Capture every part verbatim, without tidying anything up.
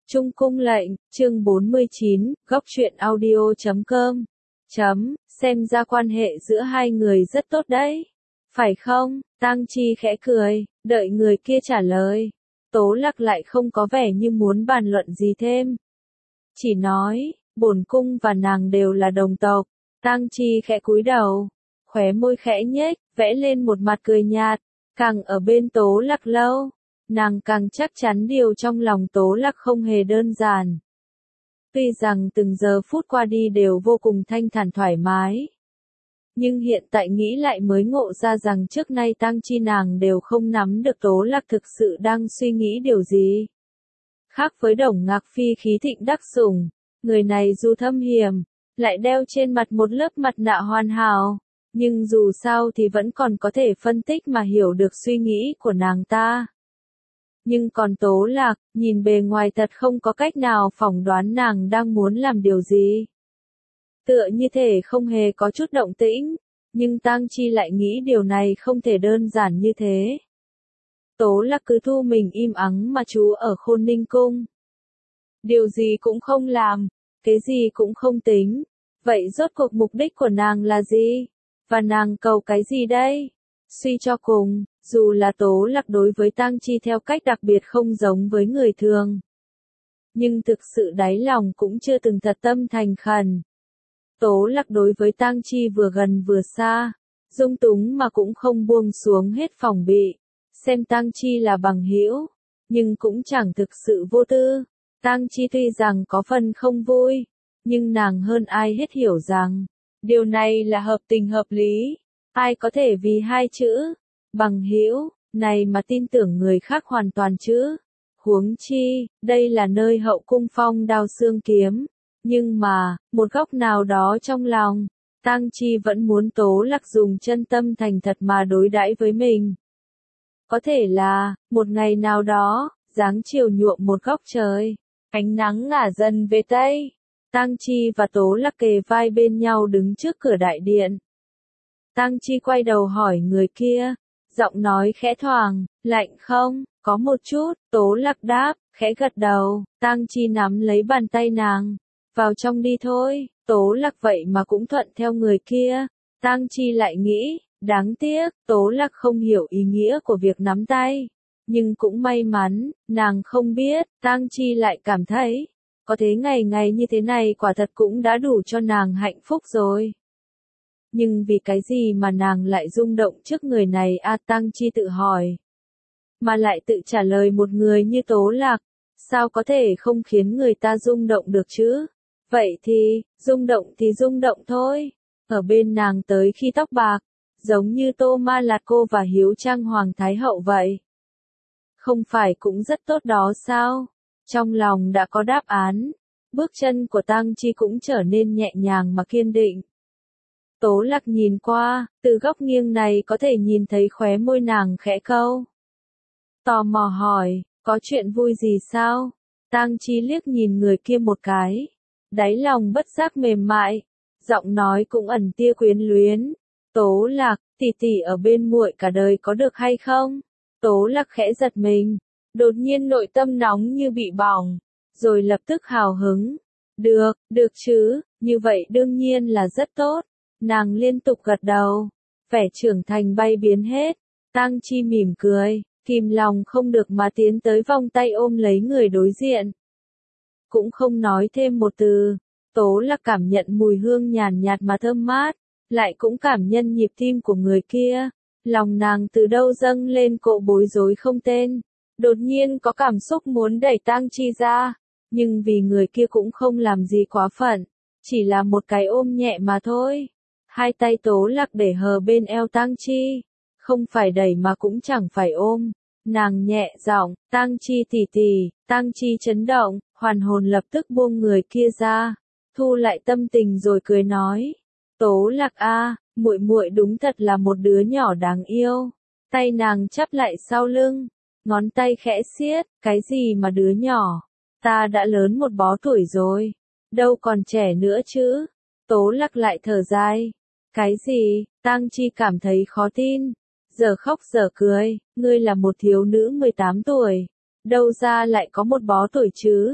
Trung cung lệnh, chương bốn mươi chín, góc truyện audio chấm com. Chấm, xem ra quan hệ giữa hai người rất tốt đấy. Phải không? Tang Chi khẽ cười, đợi người kia trả lời. Tố Lặc lại không có vẻ như muốn bàn luận gì thêm. Chỉ nói, bổn cung và nàng đều là đồng tộc. Tang Chi khẽ cúi đầu, khóe môi khẽ nhếch, vẽ lên một mặt cười nhạt. Càng ở bên Tố Lặc lâu, nàng càng chắc chắn điều trong lòng Tố Lặc không hề đơn giản. Tuy rằng từng giờ phút qua đi đều vô cùng thanh thản thoải mái, nhưng hiện tại nghĩ lại mới ngộ ra rằng trước nay Tang Chi nàng đều không nắm được Tố Lặc thực sự đang suy nghĩ điều gì. Khác với Đồng Ngạc Phi khí thịnh đắc sủng, người này dù thâm hiểm, lại đeo trên mặt một lớp mặt nạ hoàn hảo, nhưng dù sao thì vẫn còn có thể phân tích mà hiểu được suy nghĩ của nàng ta. Nhưng còn Tố Lặc, nhìn bề ngoài thật không có cách nào phỏng đoán nàng đang muốn làm điều gì. Tựa như thể không hề có chút động tĩnh, nhưng Tang Chi lại nghĩ điều này không thể đơn giản như thế. Tố Lặc cứ thu mình im ắng mà trú ở Khôn Ninh Cung. Điều gì cũng không làm, cái gì cũng không tính. Vậy rốt cuộc mục đích của nàng là gì? Và nàng cầu cái gì đây? Suy cho cùng, dù là Tố Lặc đối với Tang Chi theo cách đặc biệt không giống với người thường, nhưng thực sự đáy lòng cũng chưa từng thật tâm thành khẩn. Tố Lặc đối với Tang Chi vừa gần vừa xa, dung túng mà cũng không buông xuống hết phòng bị, xem Tang Chi là bằng hữu, nhưng cũng chẳng thực sự vô tư. Tang Chi tuy rằng có phần không vui, nhưng nàng hơn ai hết hiểu rằng, điều này là hợp tình hợp lý. Ai có thể vì hai chữ, bằng hữu, này mà tin tưởng người khác hoàn toàn chứ? Huống chi, đây là nơi hậu cung phong đao xương kiếm. Nhưng mà, một góc nào đó trong lòng, Tang Chi vẫn muốn Tố Lặc dùng chân tâm thành thật mà đối đãi với mình. Có thể là, một ngày nào đó, dáng chiều nhuộm một góc trời, ánh nắng ngả dần về Tây. Tang Chi và Tố Lặc kề vai bên nhau đứng trước cửa đại điện. Tang Chi quay đầu hỏi người kia, giọng nói khẽ thoảng, lạnh không? Có một chút. Tố Lặc đáp, khẽ gật đầu. Tang Chi nắm lấy bàn tay nàng, vào trong đi thôi. Tố Lặc vậy mà cũng thuận theo người kia. Tang Chi lại nghĩ, đáng tiếc, Tố Lặc không hiểu ý nghĩa của việc nắm tay. Nhưng cũng may mắn, nàng không biết, Tang Chi lại cảm thấy, có thế ngày ngày như thế này quả thật cũng đã đủ cho nàng hạnh phúc rồi. Nhưng vì cái gì mà nàng lại rung động trước người này a? Tang Chi tự hỏi. Mà lại tự trả lời một người như Tố Lặc, sao có thể không khiến người ta rung động được chứ? Vậy thì, rung động thì rung động thôi. Ở bên nàng tới khi tóc bạc, giống như Tô Ma Lạt Cô và Hiếu Trang Hoàng Thái Hậu vậy. Không phải cũng rất tốt đó sao? Trong lòng đã có đáp án, bước chân của Tang Chi cũng trở nên nhẹ nhàng mà kiên định. Tố Lặc nhìn qua, từ góc nghiêng này có thể nhìn thấy khóe môi nàng khẽ câu. Tò mò hỏi, có chuyện vui gì sao? Tang Chi liếc nhìn người kia một cái, đáy lòng bất giác mềm mại, giọng nói cũng ẩn tia quyến luyến. Tố Lặc, tỷ tỷ ở bên muội cả đời có được hay không? Tố Lặc khẽ giật mình, đột nhiên nội tâm nóng như bị bỏng, rồi lập tức hào hứng. Được, được chứ, như vậy đương nhiên là rất tốt. Nàng liên tục gật đầu, vẻ trưởng thành bay biến hết. Tang Chi mỉm cười, kìm lòng không được mà tiến tới vòng tay ôm lấy người đối diện. Cũng không nói thêm một từ. Tố Lặc cảm nhận mùi hương nhàn nhạt mà thơm mát, lại cũng cảm nhận nhịp tim của người kia. Lòng nàng từ đâu dâng lên cỗ bối rối không tên. Đột nhiên có cảm xúc muốn đẩy Tang Chi ra, nhưng vì người kia cũng không làm gì quá phận, chỉ là một cái ôm nhẹ mà thôi. Hai tay Tố Lặc để hờ bên eo Tang Chi, không phải đẩy mà cũng chẳng phải ôm. Nàng nhẹ giọng, Tang Chi tỷ tỷ. Tang Chi chấn động, hoàn hồn lập tức buông người kia ra, thu lại tâm tình rồi cười nói, Tố Lặc a, muội muội đúng thật là một đứa nhỏ đáng yêu. Tay nàng chắp lại sau lưng, ngón tay khẽ siết, cái gì mà đứa nhỏ, ta đã lớn một bó tuổi rồi, đâu còn trẻ nữa chứ. Tố Lặc lại thở dài. Cái gì? Tang Chi cảm thấy khó tin, giờ khóc giờ cười, ngươi là một thiếu nữ mười tám tuổi, đâu ra lại có một bó tuổi chứ?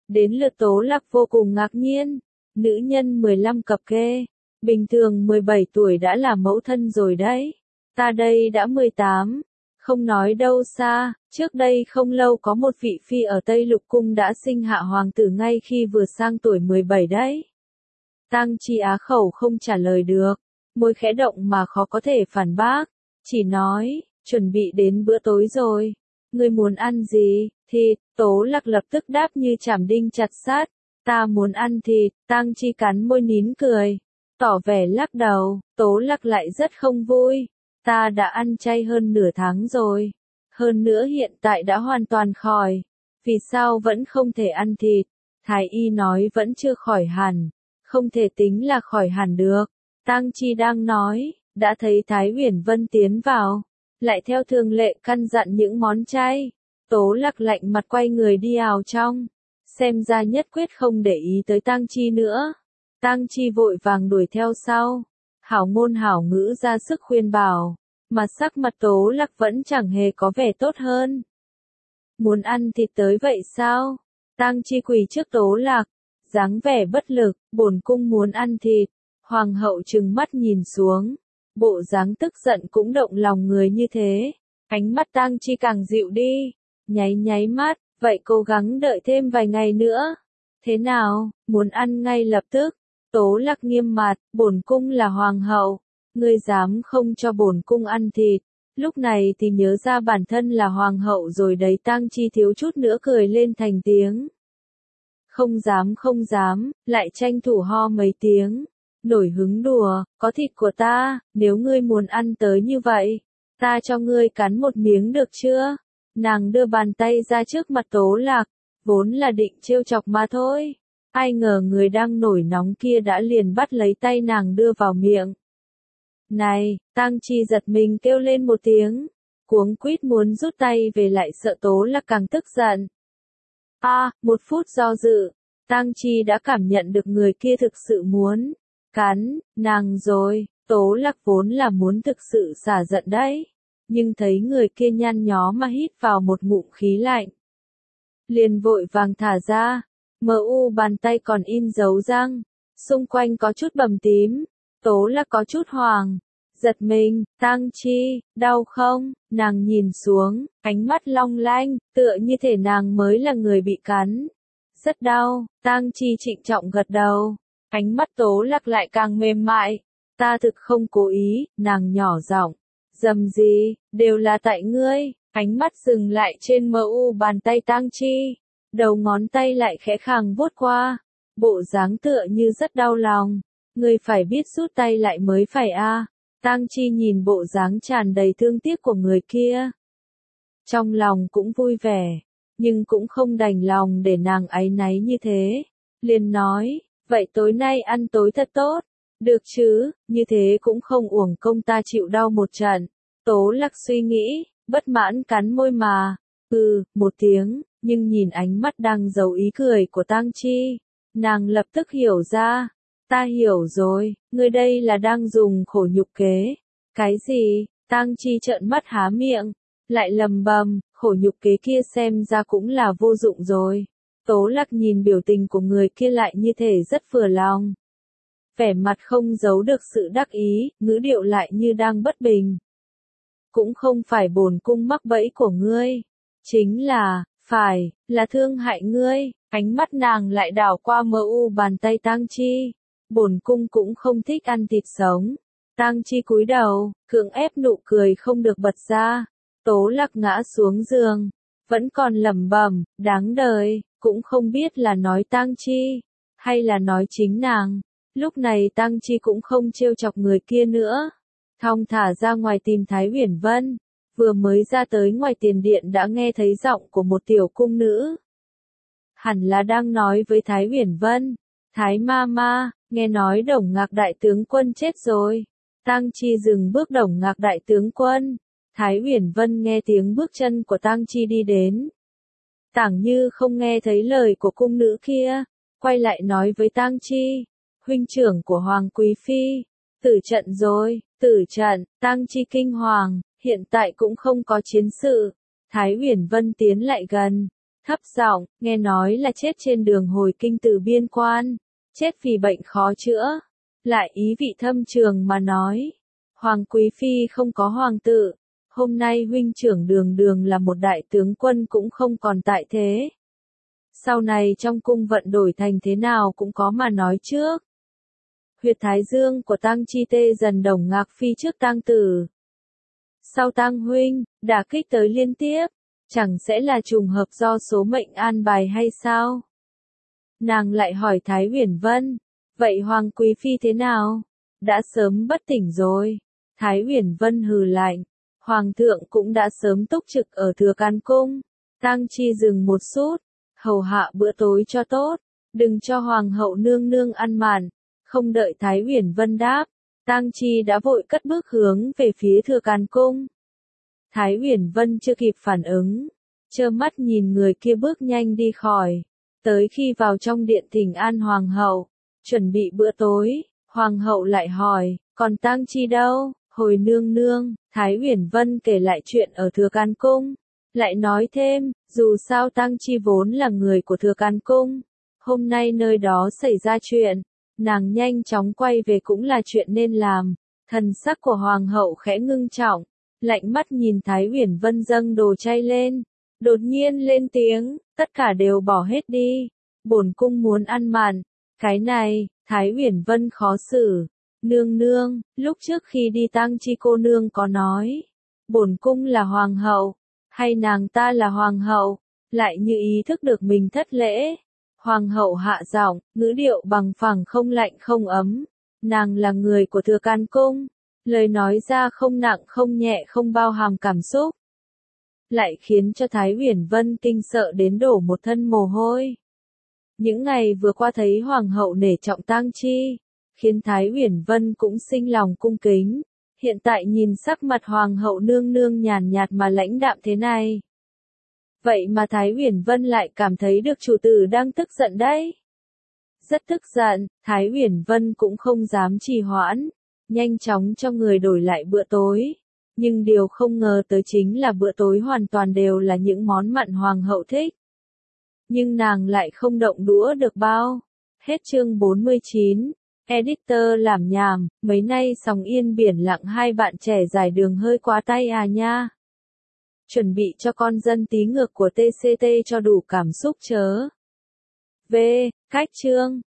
Đến lượt Tố Lạc vô cùng ngạc nhiên, nữ nhân mười lăm cập kê, bình thường mười bảy tuổi đã là mẫu thân rồi đấy, ta đây đã mười tám, không nói đâu xa, trước đây không lâu có một vị phi ở Tây Lục Cung đã sinh hạ hoàng tử ngay khi vừa sang tuổi mười bảy đấy. Tang Chi á khẩu không trả lời được, môi khẽ động mà khó có thể phản bác, chỉ nói, chuẩn bị đến bữa tối rồi, ngươi muốn ăn gì? Thịt. Tố Lạc lập tức đáp như chảm đinh chặt sắt, ta muốn ăn thịt. Tang Chi cắn môi nín cười, tỏ vẻ lắc đầu. Tố Lạc lại rất không vui, ta đã ăn chay hơn nửa tháng rồi, hơn nữa hiện tại đã hoàn toàn khỏi, vì sao vẫn không thể ăn thịt? Thái y nói vẫn chưa khỏi hẳn, không thể tính là khỏi hẳn được. Tang Chi đang nói, đã thấy Thái Uyển Vân tiến vào, lại theo thường lệ căn dặn những món chay. Tố Lạc lạnh mặt quay người đi vào trong, xem ra nhất quyết không để ý tới Tang Chi nữa. Tang Chi vội vàng đuổi theo sau, hảo ngôn hảo ngữ ra sức khuyên bảo, mà sắc mặt Tố Lạc vẫn chẳng hề có vẻ tốt hơn. Muốn ăn thịt tới vậy sao? Tang Chi quỳ trước Tố Lạc, dáng vẻ bất lực, bổn cung muốn ăn thịt. Hoàng hậu trừng mắt nhìn xuống, bộ dáng tức giận cũng động lòng người như thế. Ánh mắt Tang Chi càng dịu đi, nháy nháy mắt, vậy cố gắng đợi thêm vài ngày nữa. Thế nào, muốn ăn ngay lập tức? Tố Lạc nghiêm mặt, bổn cung là hoàng hậu, ngươi dám không cho bổn cung ăn thịt? Lúc này thì nhớ ra bản thân là hoàng hậu rồi đấy. Tang Chi thiếu chút nữa cười lên thành tiếng. Không dám không dám, lại tranh thủ ho mấy tiếng, nổi hứng đùa, có thịt của ta, nếu ngươi muốn ăn tới như vậy, ta cho ngươi cắn một miếng được chưa? Nàng đưa bàn tay ra trước mặt Tố Lạc, vốn là định trêu chọc mà thôi. Ai ngờ người đang nổi nóng kia đã liền bắt lấy tay nàng đưa vào miệng. Này, Tang Chi giật mình kêu lên một tiếng, cuống quýt muốn rút tay về lại sợ Tố Lạc càng tức giận. A, à, một phút do dự, Tang Chi đã cảm nhận được người kia thực sự muốn cắn nàng rồi. Tố Lạc vốn là muốn thực sự xả giận đấy, nhưng thấy người kia nhăn nhó mà hít vào một ngụm khí lạnh, liền vội vàng thả ra. Mờ u bàn tay còn in dấu răng, xung quanh có chút bầm tím. Tố Lạc có chút hoảng, giật mình. Tang Chi, đau không? Nàng nhìn xuống, ánh mắt long lanh, tựa như thể nàng mới là người bị cắn. Rất đau. Tang Chi trịnh trọng gật đầu, ánh mắt Tố Lạc lại càng mềm mại. Ta thực không cố ý. Nàng nhỏ giọng, dầm gì, đều là tại ngươi. Ánh mắt dừng lại trên mờ u bàn tay Tang Chi, đầu ngón tay lại khẽ khàng vuốt qua, bộ dáng tựa như rất đau lòng. Ngươi phải biết rút tay lại mới phải a. À. Tang Chi nhìn bộ dáng tràn đầy thương tiếc của người kia, trong lòng cũng vui vẻ, nhưng cũng không đành lòng để nàng áy náy như thế, liền nói, vậy tối nay ăn tối thật tốt, được chứ, như thế cũng không uổng công ta chịu đau một trận. Tố Lạc suy nghĩ, bất mãn cắn môi mà, ừ, một tiếng, nhưng nhìn ánh mắt đang giấu ý cười của Tang Chi, nàng lập tức hiểu ra. Ta hiểu rồi, ngươi đây là đang dùng khổ nhục kế. Cái gì? Tang Chi trợn mắt há miệng, lại lầm bầm, khổ nhục kế kia xem ra cũng là vô dụng rồi. Tố Lạc nhìn biểu tình của người kia lại như thể rất vừa lòng, vẻ mặt không giấu được sự đắc ý, ngữ điệu lại như đang bất bình. Cũng không phải bổn cung mắc bẫy của ngươi, chính là, phải, là thương hại ngươi. Ánh mắt nàng lại đảo qua mờ u bàn tay Tang Chi. Bổn cung cũng không thích ăn thịt sống. Tang Chi cúi đầu, cưỡng ép nụ cười không được bật ra. Tố Lạc ngã xuống giường, vẫn còn lẩm bẩm, đáng đời, cũng không biết là nói Tang Chi, hay là nói chính nàng. Lúc này Tang Chi cũng không trêu chọc người kia nữa, thong thả ra ngoài tìm Thái Uyển Vân. Vừa mới ra tới ngoài tiền điện đã nghe thấy giọng của một tiểu cung nữ, hẳn là đang nói với Thái Uyển Vân. Thái ma ma, nghe nói Đổng Ngạc đại tướng quân chết rồi. Tang Chi dừng bước. Đổng Ngạc đại tướng quân. Thái Uyển Vân nghe tiếng bước chân của Tang Chi đi đến, tảng như không nghe thấy lời của cung nữ kia, quay lại nói với Tang Chi, huynh trưởng của Hoàng Quý Phi, tử trận rồi. Tử trận. Tang Chi kinh hoàng, hiện tại cũng không có chiến sự. Thái Uyển Vân tiến lại gần, thấp giọng, nghe nói là chết trên đường hồi kinh từ biên quan, chết vì bệnh khó chữa. Lại ý vị thâm trường mà nói, Hoàng Quý Phi không có hoàng tử, hôm nay huynh trưởng Đường Đường là một đại tướng quân cũng không còn tại thế. Sau này trong cung vận đổi thành thế nào cũng có mà nói trước. Huyệt thái dương của Tang Chi tê dần đồng ngạc phi trước Tang tử. Sau Tang huynh, đả kích tới liên tiếp, chẳng sẽ là trùng hợp do số mệnh an bài hay sao? Nàng lại hỏi Thái Uyển Vân, vậy Hoàng Quý Phi thế nào? Đã sớm bất tỉnh rồi. Thái Uyển Vân hừ lạnh, Hoàng thượng cũng đã sớm túc trực ở Thừa Can Cung. Tang Chi dừng một chút, hầu hạ bữa tối cho tốt, đừng cho Hoàng hậu nương nương ăn màn. Không đợi Thái Uyển Vân đáp, Tang Chi đã vội cất bước hướng về phía Thừa Can Cung. Thái Uyển Vân chưa kịp phản ứng, trơ mắt nhìn người kia bước nhanh đi khỏi. Tới khi vào trong điện thỉnh an Hoàng hậu, chuẩn bị bữa tối, Hoàng hậu lại hỏi, còn Tang Chi đâu? Hồi nương nương, Thái Uyển Vân kể lại chuyện ở Thừa Can Cung, lại nói thêm, dù sao Tang Chi vốn là người của Thừa Can Cung, hôm nay nơi đó xảy ra chuyện, nàng nhanh chóng quay về cũng là chuyện nên làm. Thần sắc của Hoàng hậu khẽ ngưng trọng, lạnh mắt nhìn Thái Uyển Vân dâng đồ chay lên, đột nhiên lên tiếng, tất cả đều bỏ hết đi, bổn cung muốn ăn màn. Cái này, Thái Uyển Vân khó xử. Nương nương, lúc trước khi đi Tang Chi cô nương có nói, bổn cung là hoàng hậu, hay nàng ta là hoàng hậu, lại như ý thức được mình thất lễ. Hoàng hậu hạ giọng, ngữ điệu bằng phẳng không lạnh không ấm, nàng là người của Thừa Can Cung, lời nói ra không nặng không nhẹ không bao hàm cảm xúc, lại khiến cho Thái Uyển Vân kinh sợ đến đổ một thân mồ hôi. Những ngày vừa qua thấy hoàng hậu nể trọng Tang Chi, khiến Thái Uyển Vân cũng sinh lòng cung kính. Hiện tại nhìn sắc mặt hoàng hậu nương nương nhàn nhạt mà lãnh đạm thế này, vậy mà Thái Uyển Vân lại cảm thấy được chủ tử đang tức giận đấy. Rất tức giận, Thái Uyển Vân cũng không dám trì hoãn, nhanh chóng cho người đổi lại bữa tối. Nhưng điều không ngờ tới chính là bữa tối hoàn toàn đều là những món mặn hoàng hậu thích. Nhưng nàng lại không động đũa được bao. Hết chương bốn mươi chín. Editor làm nhảm, mấy nay sóng yên biển lặng hai bạn trẻ dài đường hơi quá tay à nha. Chuẩn bị cho con dân tí ngược của tê xê tê cho đủ cảm xúc chớ. V. Cách chương